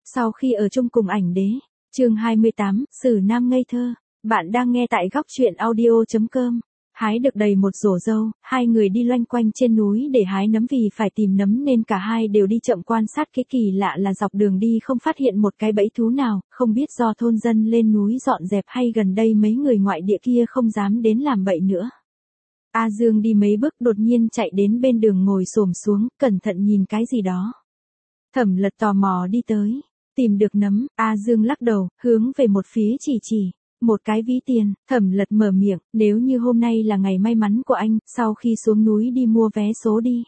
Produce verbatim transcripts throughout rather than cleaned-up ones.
Sau khi ở chung cùng ảnh đế, chương hai mươi tám, Sử Nam ngây thơ, bạn đang nghe tại góc truyện audio chấm com. Hái được đầy một rổ dâu, hai người đi loanh quanh trên núi để hái nấm vì phải tìm nấm nên cả hai đều đi chậm quan sát. Cái kỳ lạ là dọc đường đi không phát hiện một cái bẫy thú nào, không biết do thôn dân lên núi dọn dẹp hay gần đây mấy người ngoại địa kia không dám đến làm bậy nữa. A Dương đi mấy bước đột nhiên chạy đến bên đường ngồi xổm xuống, cẩn thận nhìn cái gì đó. Thẩm Lật tò mò đi tới, tìm được nấm, A Dương lắc đầu, hướng về một phía chỉ chỉ. Một cái ví tiền, Thẩm Lật mở miệng, nếu như hôm nay là ngày may mắn của anh, sau khi xuống núi đi mua vé số đi.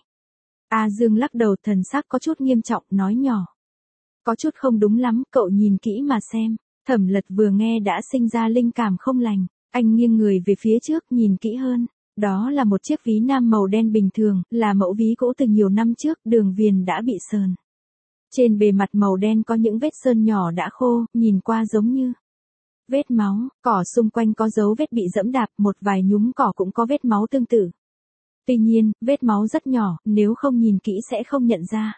A Dương lắc đầu, thần sắc có chút nghiêm trọng, nói nhỏ. Có chút không đúng lắm, cậu nhìn kỹ mà xem. Thẩm Lật vừa nghe đã sinh ra linh cảm không lành, anh nghiêng người về phía trước nhìn kỹ hơn. Đó là một chiếc ví nam màu đen bình thường, là mẫu ví cũ từ nhiều năm trước, đường viền đã bị sờn. Trên bề mặt màu đen có những vết sơn nhỏ đã khô, nhìn qua giống như vết máu, cỏ xung quanh có dấu vết bị dẫm đạp, một vài nhúm cỏ cũng có vết máu tương tự. Tuy nhiên, vết máu rất nhỏ, nếu không nhìn kỹ sẽ không nhận ra.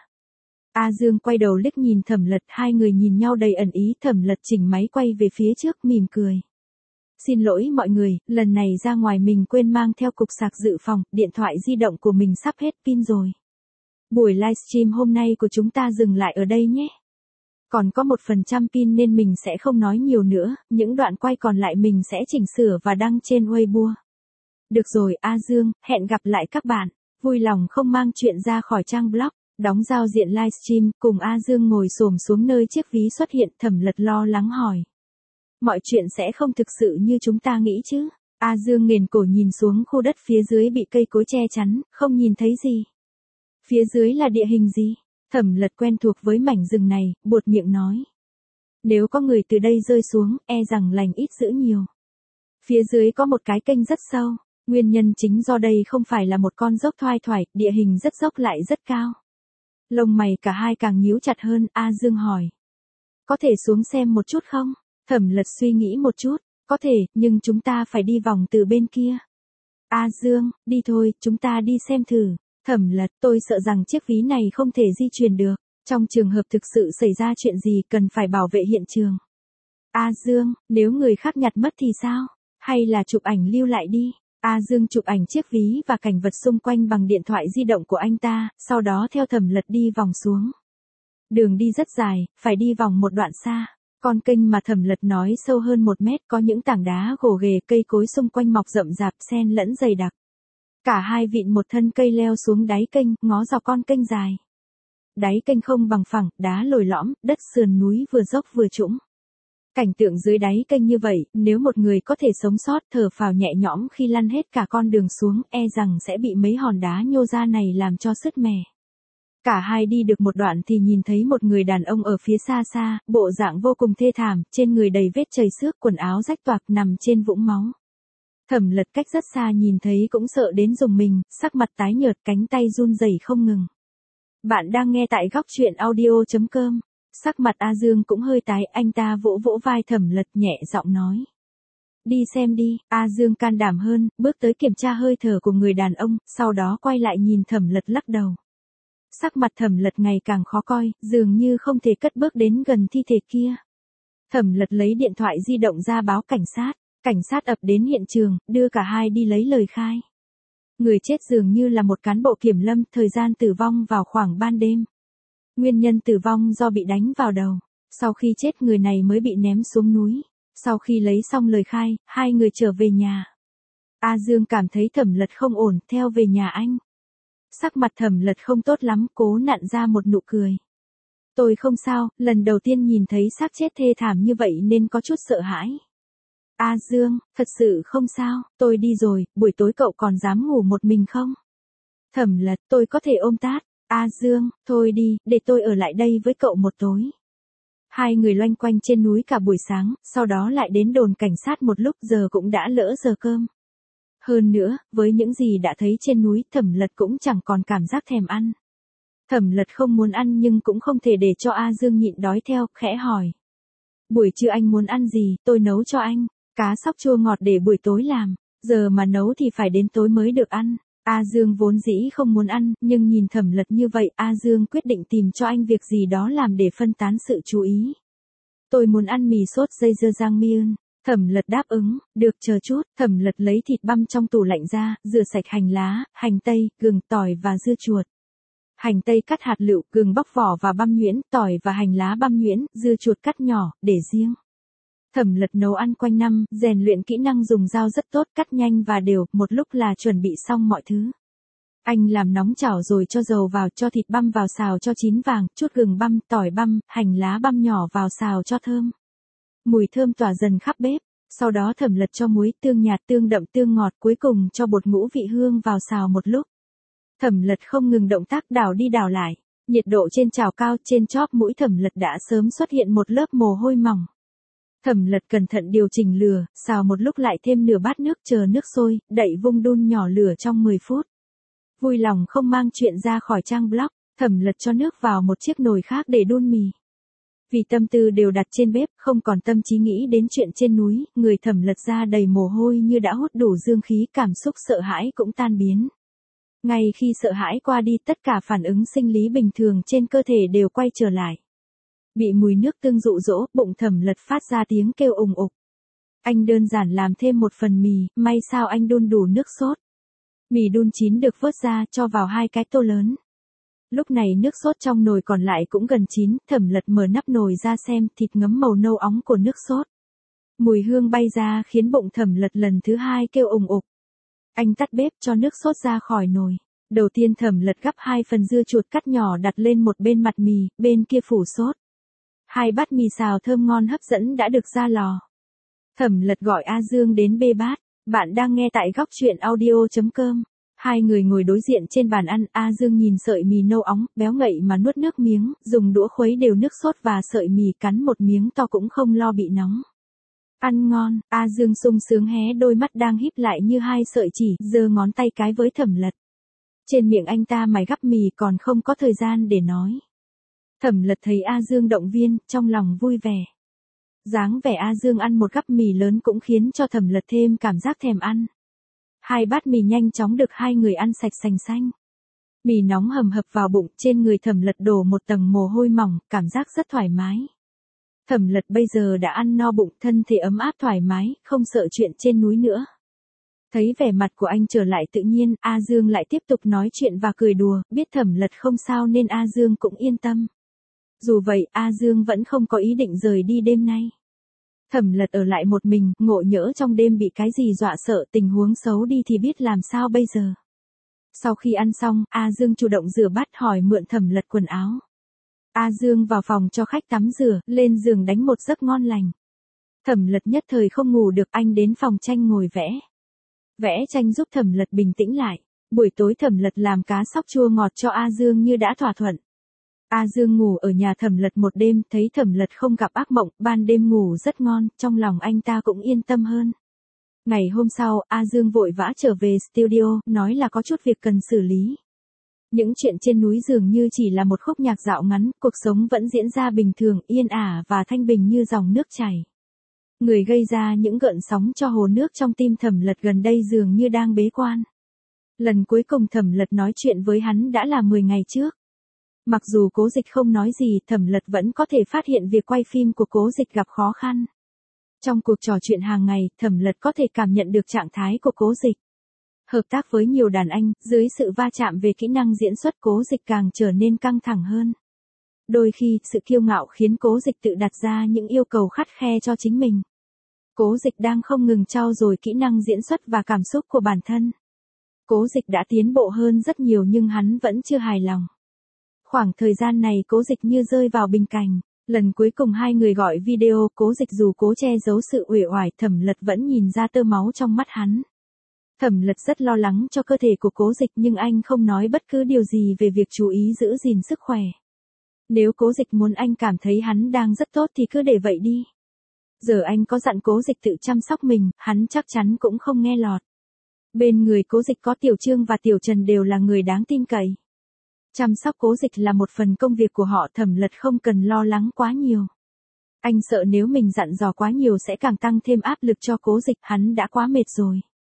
A Dương quay đầu liếc nhìn Thẩm Lật, hai người nhìn nhau đầy ẩn ý. Thẩm Lật chỉnh máy quay về phía trước mỉm cười. Xin lỗi mọi người, lần này ra ngoài mình quên mang theo cục sạc dự phòng, điện thoại di động của mình sắp hết pin rồi. Buổi livestream hôm nay của chúng ta dừng lại ở đây nhé. Còn có một phần trăm pin nên mình sẽ không nói nhiều nữa, những đoạn quay còn lại mình sẽ chỉnh sửa và đăng trên Weibo. Được rồi A Dương, hẹn gặp lại các bạn. Vui lòng không mang chuyện ra khỏi trang blog, đóng giao diện livestream, cùng A Dương ngồi xổm xuống nơi chiếc ví xuất hiện. Thẩm Lật lo lắng hỏi. Mọi chuyện sẽ không thực sự như chúng ta nghĩ chứ? A Dương nghền cổ nhìn xuống khu đất phía dưới bị cây cối che chắn, không nhìn thấy gì. Phía dưới là địa hình gì? Thẩm Lật quen thuộc với mảnh rừng này, buột miệng nói. Nếu có người từ đây rơi xuống, e rằng lành ít dữ nhiều. Phía dưới có một cái kênh rất sâu, nguyên nhân chính do đây không phải là một con dốc thoai thoải, địa hình rất dốc lại rất cao. Lông mày cả hai càng nhíu chặt hơn, A Dương hỏi. Có thể xuống xem một chút không? Thẩm Lật suy nghĩ một chút, có thể, nhưng chúng ta phải đi vòng từ bên kia. A Dương, đi thôi, chúng ta đi xem thử. Thẩm Lật, tôi sợ rằng chiếc ví này không thể di chuyển được. Trong trường hợp thực sự xảy ra chuyện gì cần phải bảo vệ hiện trường. A Dương, nếu người khác nhặt mất thì sao? Hay là chụp ảnh lưu lại đi. A Dương chụp ảnh chiếc ví và cảnh vật xung quanh bằng điện thoại di động của anh ta, sau đó theo Thẩm Lật đi vòng xuống. Đường đi rất dài, phải đi vòng một đoạn xa. Con kênh mà Thẩm Lật nói sâu hơn một mét, có những tảng đá gồ ghề, cây cối xung quanh mọc rậm rạp xen lẫn dày đặc. Cả hai vịn một thân cây leo xuống đáy kênh, ngó dọc con kênh dài. Đáy kênh không bằng phẳng, đá lồi lõm, đất sườn núi vừa dốc vừa trũng. Cảnh tượng dưới đáy kênh như vậy, nếu một người có thể sống sót thở phào nhẹ nhõm khi lăn hết cả con đường xuống, e rằng sẽ bị mấy hòn đá nhô ra này làm cho sứt mẻ. Cả hai đi được một đoạn thì nhìn thấy một người đàn ông ở phía xa xa, bộ dạng vô cùng thê thảm, trên người đầy vết chảy xước, quần áo rách toạc nằm trên vũng máu. Thẩm Lật cách rất xa nhìn thấy cũng sợ đến rùng mình, sắc mặt tái nhợt, cánh tay run rẩy không ngừng. Bạn đang nghe tại góc truyện audio chấm com. Sắc mặt A Dương cũng hơi tái, anh ta vỗ vỗ vai Thẩm Lật nhẹ giọng nói. Đi xem đi. A Dương can đảm hơn, bước tới kiểm tra hơi thở của người đàn ông, sau đó quay lại nhìn Thẩm Lật lắc đầu. Sắc mặt Thẩm Lật ngày càng khó coi, dường như không thể cất bước đến gần thi thể kia. Thẩm Lật lấy điện thoại di động ra báo cảnh sát. Cảnh sát ập đến hiện trường, đưa cả hai đi lấy lời khai. Người chết dường như là một cán bộ kiểm lâm, thời gian tử vong vào khoảng ban đêm. Nguyên nhân tử vong do bị đánh vào đầu. Sau khi chết người này mới bị ném xuống núi. Sau khi lấy xong lời khai, hai người trở về nhà. A Dương cảm thấy Thẩm Lật không ổn, theo về nhà anh. Sắc mặt Thẩm Lật không tốt lắm, cố nặn ra một nụ cười. Tôi không sao, lần đầu tiên nhìn thấy xác chết thê thảm như vậy nên có chút sợ hãi. A Dương, thật sự không sao, tôi đi rồi, buổi tối cậu còn dám ngủ một mình không? Thẩm Lật, tôi có thể ôm Tát. A Dương, thôi đi, để tôi ở lại đây với cậu một tối. Hai người loanh quanh trên núi cả buổi sáng, sau đó lại đến đồn cảnh sát một lúc, giờ cũng đã lỡ giờ cơm. Hơn nữa, với những gì đã thấy trên núi, Thẩm Lật cũng chẳng còn cảm giác thèm ăn. Thẩm Lật không muốn ăn nhưng cũng không thể để cho A Dương nhịn đói theo, khẽ hỏi. Buổi trưa anh muốn ăn gì, tôi nấu cho anh. Cá sóc chua ngọt để buổi tối làm, giờ mà nấu thì phải đến tối mới được ăn. A Dương vốn dĩ không muốn ăn, nhưng nhìn Thẩm Lật như vậy, A Dương quyết định tìm cho anh việc gì đó làm để phân tán sự chú ý. Tôi muốn ăn mì sốt dây dưa Jangmyeon. Thẩm Lật đáp ứng, được chờ chút. Thẩm Lật lấy thịt băm trong tủ lạnh ra, rửa sạch hành lá, hành tây, gừng, tỏi và dưa chuột. Hành tây cắt hạt lựu, gừng bóc vỏ và băm nhuyễn, tỏi và hành lá băm nhuyễn, dưa chuột cắt nhỏ, để riêng. Thẩm Lật nấu ăn quanh năm, rèn luyện kỹ năng dùng dao rất tốt, cắt nhanh và đều, một lúc là chuẩn bị xong mọi thứ. Anh làm nóng chảo rồi cho dầu vào, cho thịt băm vào xào cho chín vàng, chút gừng băm, tỏi băm, hành lá băm nhỏ vào xào cho thơm. Mùi thơm tỏa dần khắp bếp, sau đó Thẩm Lật cho muối, tương nhạt, tương đậm, tương ngọt, cuối cùng cho bột ngũ vị hương vào xào một lúc. Thẩm Lật không ngừng động tác đảo đi đảo lại, nhiệt độ trên chảo cao, trên chóp mũi Thẩm Lật đã sớm xuất hiện một lớp mồ hôi mỏng. Thẩm Lật cẩn thận điều chỉnh lửa, xào một lúc lại thêm nửa bát nước, chờ nước sôi, đậy vung đun nhỏ lửa trong mười phút. Vui lòng không mang chuyện ra khỏi trang blog, Thẩm Lật cho nước vào một chiếc nồi khác để đun mì. Vì tâm tư đều đặt trên bếp, không còn tâm trí nghĩ đến chuyện trên núi, người Thẩm Lật ra đầy mồ hôi như đã hút đủ dương khí, cảm xúc sợ hãi cũng tan biến. Ngay khi sợ hãi qua đi, tất cả phản ứng sinh lý bình thường trên cơ thể đều quay trở lại. Bị mùi nước tương dụ dỗ, bụng Thẩm Lật phát ra tiếng kêu ùng ục. Anh đơn giản làm thêm một phần mì, may sao anh đun đủ nước sốt. Mì đun chín được vớt ra, cho vào hai cái tô lớn. Lúc này nước sốt trong nồi còn lại cũng gần chín, Thẩm Lật mở nắp nồi ra xem, thịt ngấm màu nâu óng của nước sốt. Mùi hương bay ra khiến bụng Thẩm Lật lần thứ hai kêu ùng ục. Anh tắt bếp cho nước sốt ra khỏi nồi. Đầu tiên Thẩm Lật gắp hai phần dưa chuột cắt nhỏ đặt lên một bên mặt mì, bên kia phủ sốt. Hai bát mì xào thơm ngon hấp dẫn đã được ra lò. Thẩm Lật gọi A Dương đến bê bát. Bạn đang nghe tại góc truyện audio chấm com. Hai người ngồi đối diện trên bàn ăn, A Dương nhìn sợi mì nâu óng, béo ngậy mà nuốt nước miếng, dùng đũa khuấy đều nước sốt và sợi mì, cắn một miếng to cũng không lo bị nóng. Ăn ngon, A Dương sung sướng hé đôi mắt đang híp lại như hai sợi chỉ, giơ ngón tay cái với Thẩm Lật. Trên miệng anh ta mài gắp mì còn không có thời gian để nói. Thẩm Lật thấy A Dương động viên, trong lòng vui vẻ. Dáng vẻ A Dương ăn một gắp mì lớn cũng khiến cho Thẩm Lật thêm cảm giác thèm ăn. Hai bát mì nhanh chóng được hai người ăn sạch sành xanh. Mì nóng hầm hập vào bụng, trên người Thẩm Lật đổ một tầng mồ hôi mỏng, cảm giác rất thoải mái. Thẩm Lật bây giờ đã ăn no bụng, thân thể ấm áp thoải mái, không sợ chuyện trên núi nữa. Thấy vẻ mặt của anh trở lại tự nhiên, A Dương lại tiếp tục nói chuyện và cười đùa, biết Thẩm Lật không sao nên A Dương cũng yên tâm. Dù vậy, A Dương vẫn không có ý định rời đi đêm nay. Thẩm Lật ở lại một mình, ngộ nhỡ trong đêm bị cái gì dọa sợ, tình huống xấu đi thì biết làm sao bây giờ. Sau khi ăn xong, A Dương chủ động rửa bát hỏi mượn Thẩm Lật quần áo. A Dương vào phòng cho khách tắm rửa, lên giường đánh một giấc ngon lành. Thẩm Lật nhất thời không ngủ được, anh đến phòng tranh ngồi vẽ. Vẽ tranh giúp Thẩm Lật bình tĩnh lại. Buổi tối Thẩm Lật làm cá sóc chua ngọt cho A Dương như đã thỏa thuận. A Dương ngủ ở nhà Thẩm Lật một đêm, thấy Thẩm Lật không gặp ác mộng, ban đêm ngủ rất ngon, trong lòng anh ta cũng yên tâm hơn. Ngày hôm sau, A Dương vội vã trở về studio, nói là có chút việc cần xử lý. Những chuyện trên núi dường như chỉ là một khúc nhạc dạo ngắn, cuộc sống vẫn diễn ra bình thường, yên ả và thanh bình như dòng nước chảy. Người gây ra những gợn sóng cho hồ nước trong tim Thẩm Lật gần đây dường như đang bế quan. Lần cuối cùng Thẩm Lật nói chuyện với hắn đã là mười ngày trước. Mặc dù Cố Dịch không nói gì, Thẩm Lật vẫn có thể phát hiện việc quay phim của Cố Dịch gặp khó khăn. Trong cuộc trò chuyện hàng ngày, Thẩm Lật có thể cảm nhận được trạng thái của Cố Dịch. Hợp tác với nhiều đàn anh, dưới sự va chạm về kỹ năng diễn xuất, Cố Dịch càng trở nên căng thẳng hơn. Đôi khi, sự kiêu ngạo khiến Cố Dịch tự đặt ra những yêu cầu khắt khe cho chính mình. Cố Dịch đang không ngừng trau dồi kỹ năng diễn xuất và cảm xúc của bản thân. Cố Dịch đã tiến bộ hơn rất nhiều nhưng hắn vẫn chưa hài lòng. Khoảng thời gian này Cố Dịch như rơi vào bình cảnh. Lần cuối cùng hai người gọi video, Cố Dịch dù cố che giấu sự uể oải, Thẩm Lật vẫn nhìn ra tơ máu trong mắt hắn. Thẩm Lật rất lo lắng cho cơ thể của Cố Dịch nhưng anh không nói bất cứ điều gì về việc chú ý giữ gìn sức khỏe. Nếu Cố Dịch muốn anh cảm thấy hắn đang rất tốt thì cứ để vậy đi. Giờ anh có dặn Cố Dịch tự chăm sóc mình, hắn chắc chắn cũng không nghe lọt. Bên người Cố Dịch có Tiểu Trương và Tiểu Trần đều là người đáng tin cậy. Chăm sóc Cố Dịch là một phần công việc của họ, Thẩm Lật không cần lo lắng quá nhiều. Anh sợ nếu mình dặn dò quá nhiều sẽ càng tăng thêm áp lực cho Cố Dịch, hắn đã quá mệt rồi.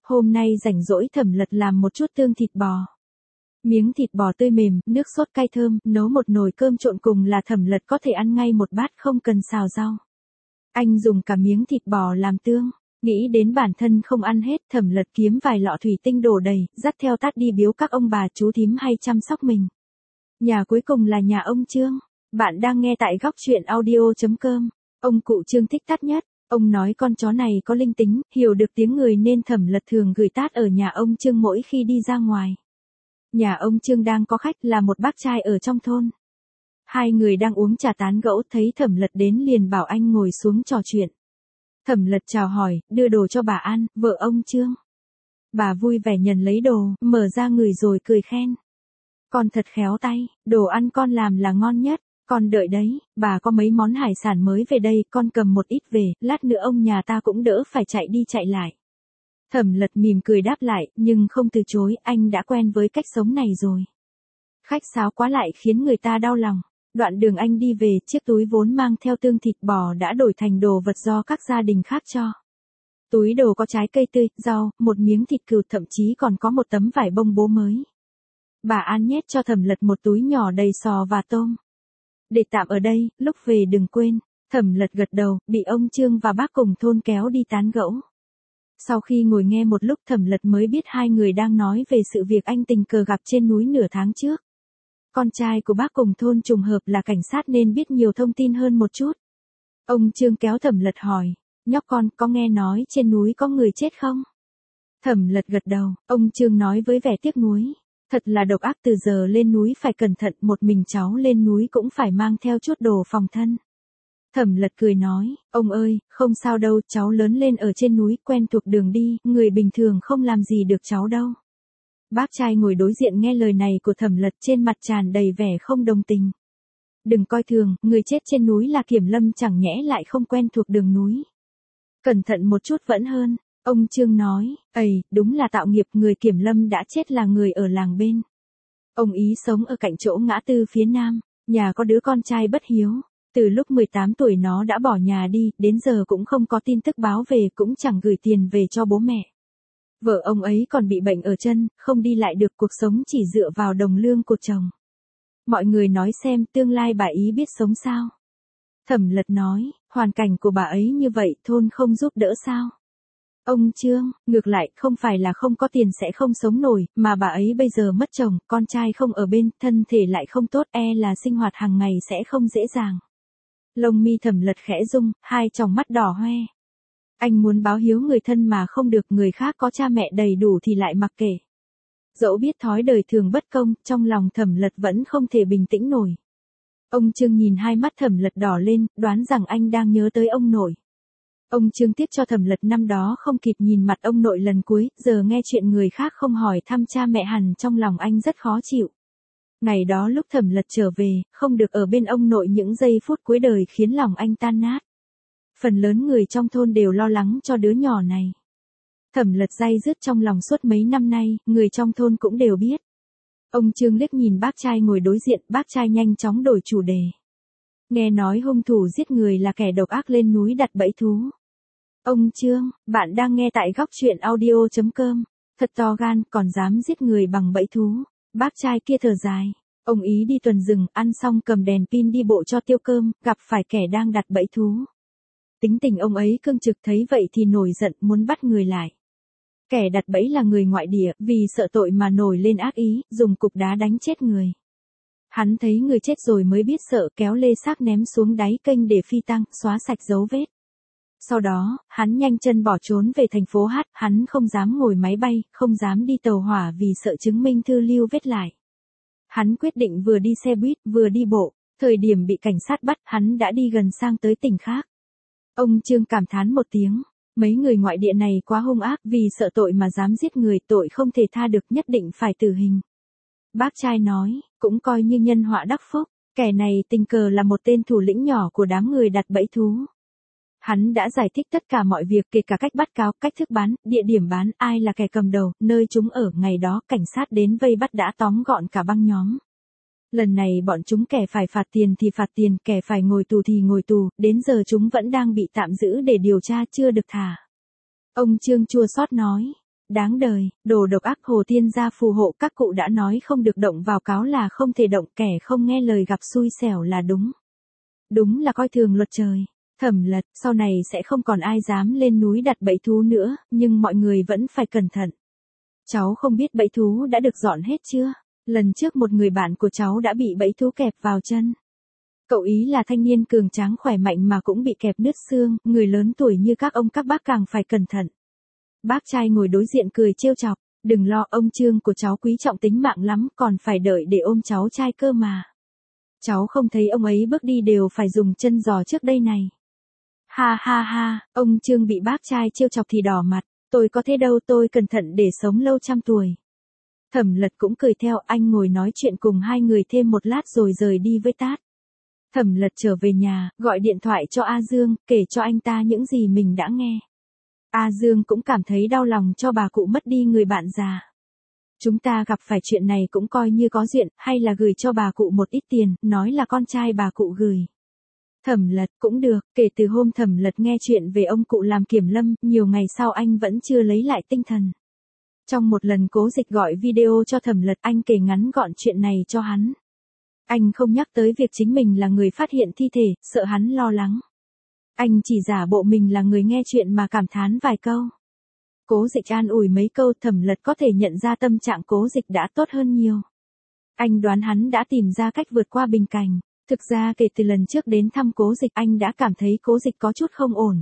Hôm nay rảnh rỗi Thẩm Lật làm một chút tương thịt bò. Miếng thịt bò tươi mềm, nước sốt cay thơm, nấu một nồi cơm trộn cùng là Thẩm Lật có thể ăn ngay một bát không cần xào rau. Anh dùng cả miếng thịt bò làm tương, nghĩ đến bản thân không ăn hết, Thẩm Lật kiếm vài lọ thủy tinh đổ đầy, dắt theo tát đi biếu các ông bà chú thím hay chăm sóc mình. Nhà cuối cùng là nhà ông Trương. Bạn đang nghe tại góc truyện audio chấm com. Ông cụ Trương thích tát nhất. Ông nói con chó này có linh tính, hiểu được tiếng người nên Thẩm Lật thường gửi tát ở nhà ông Trương mỗi khi đi ra ngoài. Nhà ông Trương đang có khách là một bác trai ở trong thôn. Hai người đang uống trà tán gẫu, thấy Thẩm Lật đến liền bảo anh ngồi xuống trò chuyện. Thẩm Lật chào hỏi, đưa đồ cho bà An, vợ ông Trương. Bà vui vẻ nhận lấy đồ, mở ra ngửi rồi cười khen. Con thật khéo tay, đồ ăn con làm là ngon nhất. Con đợi đấy, bà có mấy món hải sản mới về đây, con cầm một ít về, lát nữa ông nhà ta cũng đỡ phải chạy đi chạy lại. Thẩm Lật mỉm cười đáp lại, nhưng không từ chối, anh đã quen với cách sống này rồi. Khách sáo quá lại khiến người ta đau lòng. Đoạn đường anh đi về, chiếc túi vốn mang theo tương thịt bò đã đổi thành đồ vật do các gia đình khác cho. Túi đồ có trái cây tươi, rau, một miếng thịt cừu, thậm chí còn có một tấm vải bông bố mới. Bà An nhét cho Thẩm Lật một túi nhỏ đầy sò và tôm. Để tạm ở đây, lúc về đừng quên. Thẩm Lật gật đầu, bị ông Trương và bác cùng thôn kéo đi tán gẫu. Sau khi ngồi nghe một lúc, Thẩm Lật mới biết hai người đang nói về sự việc anh tình cờ gặp trên núi nửa tháng trước. Con trai của bác cùng thôn trùng hợp là cảnh sát nên biết nhiều thông tin hơn một chút. Ông Trương kéo Thẩm Lật hỏi, nhóc con có nghe nói trên núi có người chết không? Thẩm Lật gật đầu, ông Trương nói với vẻ tiếc nuối. Thật là độc ác, từ giờ lên núi phải cẩn thận, một mình cháu lên núi cũng phải mang theo chút đồ phòng thân. Thẩm Lật cười nói, ông ơi, không sao đâu, cháu lớn lên ở trên núi, quen thuộc đường đi, người bình thường không làm gì được cháu đâu. Bác trai ngồi đối diện nghe lời này của Thẩm Lật, trên mặt tràn đầy vẻ không đồng tình. Đừng coi thường, người chết trên núi là Kiểm Lâm, chẳng nhẽ lại không quen thuộc đường núi. Cẩn thận một chút vẫn hơn. Ông Trương nói, ầy, đúng là tạo nghiệp, người Kiểm Lâm đã chết là người ở làng bên. Ông ý sống ở cạnh chỗ ngã tư phía nam, nhà có đứa con trai bất hiếu. Từ lúc mười tám tuổi nó đã bỏ nhà đi, đến giờ cũng không có tin tức báo về, cũng chẳng gửi tiền về cho bố mẹ. Vợ ông ấy còn bị bệnh ở chân, không đi lại được, cuộc sống chỉ dựa vào đồng lương của chồng. Mọi người nói xem tương lai bà ý biết sống sao. Thẩm Lật nói, hoàn cảnh của bà ấy như vậy, thôn không giúp đỡ sao? Ông Trương, ngược lại, không phải là không có tiền sẽ không sống nổi, mà bà ấy bây giờ mất chồng, con trai không ở bên, thân thể lại không tốt, e là sinh hoạt hàng ngày sẽ không dễ dàng. Lông mi Thẩm Lật khẽ rung, hai tròng mắt đỏ hoe. Anh muốn báo hiếu người thân mà không được, người khác có cha mẹ đầy đủ thì lại mặc kệ. Dẫu biết thói đời thường bất công, trong lòng Thẩm Lật vẫn không thể bình tĩnh nổi. Ông Trương nhìn hai mắt Thẩm Lật đỏ lên, đoán rằng anh đang nhớ tới ông nội. Ông Trương tiếp cho Thẩm Lật, năm đó không kịp nhìn mặt ông nội lần cuối, giờ nghe chuyện người khác không hỏi thăm cha mẹ hẳn trong lòng anh rất khó chịu. Ngày đó lúc Thẩm Lật trở về, không được ở bên ông nội những giây phút cuối đời khiến lòng anh tan nát. Phần lớn người trong thôn đều lo lắng cho đứa nhỏ này. Thẩm Lật day dứt trong lòng suốt mấy năm nay, người trong thôn cũng đều biết. Ông Trương liếc nhìn bác trai ngồi đối diện, bác trai nhanh chóng đổi chủ đề. Nghe nói hung thủ giết người là kẻ độc ác lên núi đặt bẫy thú. Ông Trương, bạn đang nghe tại góc truyện audio chấm com. Thật to gan, còn dám giết người bằng bẫy thú. Bác trai kia thở dài. Ông ý đi tuần rừng, ăn xong cầm đèn pin đi bộ cho tiêu cơm, gặp phải kẻ đang đặt bẫy thú. Tính tình ông ấy cương trực, thấy vậy thì nổi giận, muốn bắt người lại. Kẻ đặt bẫy là người ngoại địa, vì sợ tội mà nổi lên ác ý, dùng cục đá đánh chết người. Hắn thấy người chết rồi mới biết sợ, kéo lê xác ném xuống đáy kênh để phi tang, xóa sạch dấu vết. Sau đó, hắn nhanh chân bỏ trốn về thành phố Hát, hắn không dám ngồi máy bay, không dám đi tàu hỏa vì sợ chứng minh thư lưu vết lại. Hắn quyết định vừa đi xe buýt, vừa đi bộ, thời điểm bị cảnh sát bắt, hắn đã đi gần sang tới tỉnh khác. Ông Trương cảm thán một tiếng, mấy người ngoại địa này quá hung ác, vì sợ tội mà dám giết người, tội không thể tha được, nhất định phải tử hình. Bác trai nói, cũng coi như nhân họa đắc phúc, kẻ này tình cờ là một tên thủ lĩnh nhỏ của đám người đặt bẫy thú. Hắn đã giải thích tất cả mọi việc, kể cả cách bắt cáo, cách thức bán, địa điểm bán, ai là kẻ cầm đầu, nơi chúng ở. Ngày đó cảnh sát đến vây bắt đã tóm gọn cả băng nhóm. Lần này bọn chúng kẻ phải phạt tiền thì phạt tiền, kẻ phải ngồi tù thì ngồi tù, đến giờ chúng vẫn đang bị tạm giữ để điều tra, chưa được thả. Ông Trương chua xót nói, Đáng đời, đồ độc ác Hồ Tiên gia phù hộ, các cụ đã nói không được động vào cáo là không thể động, kẻ không nghe lời gặp xui xẻo là đúng. Đúng là coi thường luật trời. Thẩm Lật, sau này sẽ không còn ai dám lên núi đặt bẫy thú nữa, nhưng mọi người vẫn phải cẩn thận. Cháu không biết bẫy thú đã được dọn hết chưa? Lần trước một người bạn của cháu đã bị bẫy thú kẹp vào chân. Cậu ý là thanh niên cường tráng khỏe mạnh mà cũng bị kẹp nứt xương, người lớn tuổi như các ông các bác càng phải cẩn thận. Bác trai ngồi đối diện cười trêu chọc, đừng lo, ông Trương của cháu quý trọng tính mạng lắm, còn phải đợi để ôm cháu trai cơ mà. Cháu không thấy ông ấy bước đi đều phải dùng chân giò trước đây này. Ha ha ha, ông Trương bị bác trai trêu chọc thì đỏ mặt, tôi có thế đâu, tôi cẩn thận để sống lâu trăm tuổi. Thẩm Lật cũng cười theo, anh ngồi nói chuyện cùng hai người thêm một lát rồi rời đi với Tát. Thẩm Lật trở về nhà, gọi điện thoại cho A Dương, kể cho anh ta những gì mình đã nghe. A Dương cũng cảm thấy đau lòng cho bà cụ mất đi người bạn già. Chúng ta gặp phải chuyện này cũng coi như có duyên, hay là gửi cho bà cụ một ít tiền, nói là con trai bà cụ gửi. Thẩm Lật, cũng được, kể từ hôm Thẩm Lật nghe chuyện về ông cụ làm kiểm lâm, nhiều ngày sau anh vẫn chưa lấy lại tinh thần. Trong một lần Cố Dịch gọi video cho Thẩm Lật, anh kể ngắn gọn chuyện này cho hắn. Anh không nhắc tới việc chính mình là người phát hiện thi thể, sợ hắn lo lắng. Anh chỉ giả bộ mình là người nghe chuyện mà cảm thán vài câu. Cố Dịch an ủi mấy câu, Thẩm Lật có thể nhận ra tâm trạng Cố Dịch đã tốt hơn nhiều. Anh đoán hắn đã tìm ra cách vượt qua bình cảnh. Thực ra kể từ lần trước đến thăm Cố Dịch, anh đã cảm thấy Cố Dịch có chút không ổn.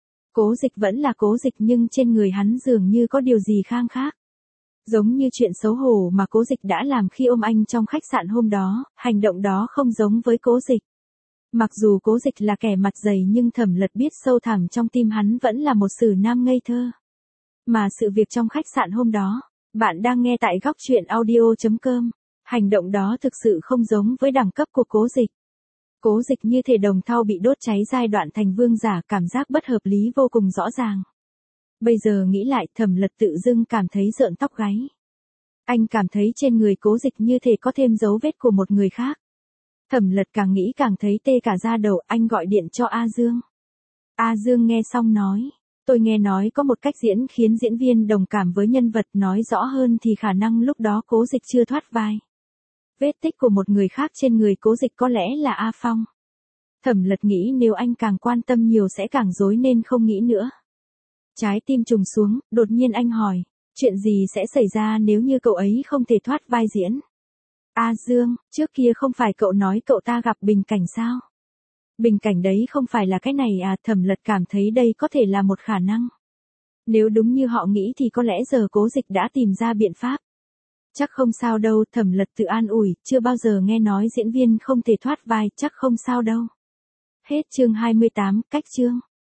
Cố Dịch vẫn là Cố Dịch nhưng trên người hắn dường như có điều gì khang khác. Giống như chuyện xấu hổ mà Cố Dịch đã làm khi ôm anh trong khách sạn hôm đó, hành động đó không giống với Cố Dịch. Mặc dù Cố Dịch là kẻ mặt dày nhưng Thẩm Lật biết sâu thẳm trong tim hắn vẫn là một sử nam ngây thơ. Mà sự việc trong khách sạn hôm đó, bạn đang nghe tại góc truyện audio chấm com. Hành động đó thực sự không giống với đẳng cấp của Cố Dịch. Cố Dịch như thể đồng thau bị đốt cháy giai đoạn thành vương giả, cảm giác bất hợp lý vô cùng rõ ràng. Bây giờ nghĩ lại, Thẩm Lật tự dưng cảm thấy rợn tóc gáy. Anh cảm thấy trên người Cố Dịch như thể có thêm dấu vết của một người khác. Thẩm Lật càng nghĩ càng thấy tê cả da đầu, anh gọi điện cho A Dương. A Dương nghe xong nói, tôi nghe nói có một cách diễn khiến diễn viên đồng cảm với nhân vật, nói rõ hơn thì khả năng lúc đó Cố Dịch chưa thoát vai. Vết tích của một người khác trên người Cố Dịch có lẽ là A Phong. Thẩm Lật nghĩ nếu anh càng quan tâm nhiều sẽ càng rối nên không nghĩ nữa. Trái tim trùng xuống, đột nhiên anh hỏi, chuyện gì sẽ xảy ra nếu như cậu ấy không thể thoát vai diễn? A Dương, trước kia không phải cậu nói cậu ta gặp bình cảnh sao? Bình cảnh đấy không phải là cái này à? Thẩm Lật cảm thấy đây có thể là một khả năng. Nếu đúng như họ nghĩ thì có lẽ giờ Cố Dịch đã tìm ra biện pháp. Chắc không sao đâu, Thẩm Lật tự an ủi, chưa bao giờ nghe nói diễn viên không thể thoát vai, chắc không sao đâu. Hết chương hai mươi tám, cách chương.